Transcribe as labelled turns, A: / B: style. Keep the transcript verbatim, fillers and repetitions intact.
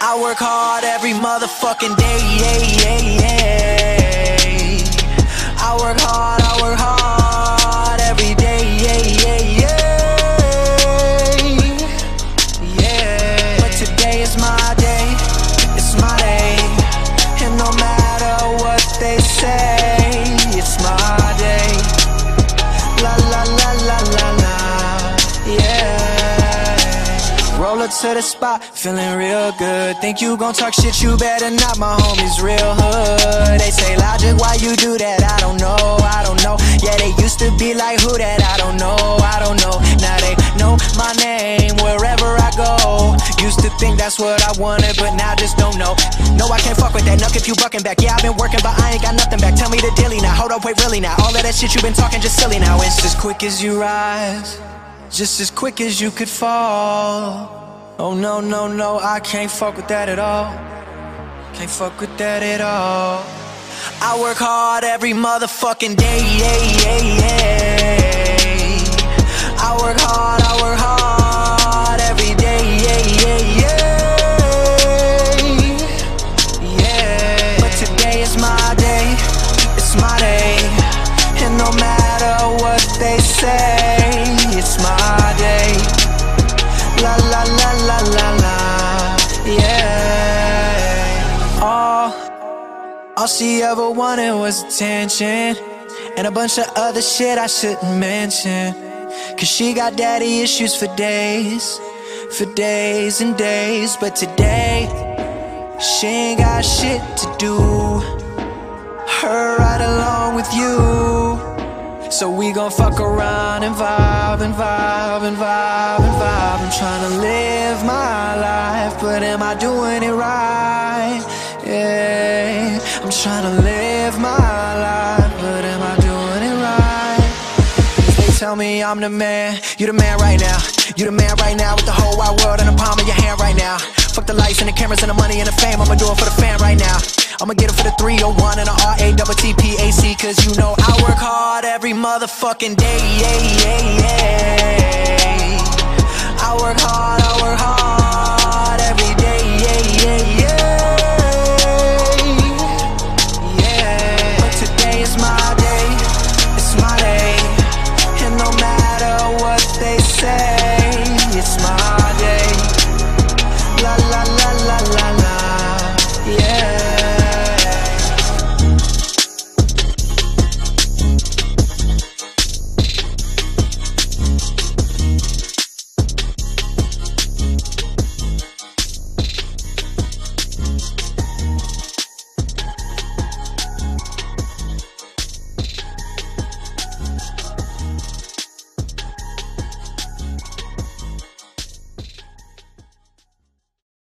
A: I work hard every motherfucking day, yeah, yeah, yeah. I work hard, I work hard every day, yeah, yeah, yeah. Yeah. But today is my day, it's my day. And no matter what they say, it's my day. La la la la la la, yeah. Roll up to the spot, feeling real good. Think you gon' talk shit, you better not, my homies real hood. They say, Logic, why you do that? I don't know, I don't know. Yeah, they used to be like, who that? I don't know, I don't know. Now they know my name wherever I go. Used to think that's what I wanted, but now just don't know. No, I can't fuck with that, nuck if you bucking back. Yeah, I've been working, but I ain't got nothing back. Tell me the dilly now, hold up, wait, really now. All of that shit you been talking just silly now. It's as quick as you rise, just as quick as you could fall. Oh no, no, no, I can't fuck with that at all. Can't fuck with that at all. I work hard every motherfucking day, yeah, yeah, yeah. I work hard, I work hard every day, yeah, yeah, yeah. Yeah. But today is my day, it's my day. And no matter what they say, it's my day. La la la la la la, yeah. All, all she ever wanted was attention, and a bunch of other shit I shouldn't mention. Cause she got daddy issues for days, for days and days. But today, she ain't got shit to do, her right along with you. So we gon' fuck around and vibe and vibe and vibe and vibe. I'm tryna live my life, but am I doing it right? Yeah, I'm tryna live my life, but am I doing it right? They tell me I'm the man, you the man right now. You the man right now with the whole wide world in the palm of your hand right now. Fuck the lights and the cameras and the money and the fame, I'ma do it for the fan right now. I'ma get it for the three oh one and the R A T T P A C. Cause you know I work hard every motherfucking day, yeah, yeah, yeah. I work hard, I work hard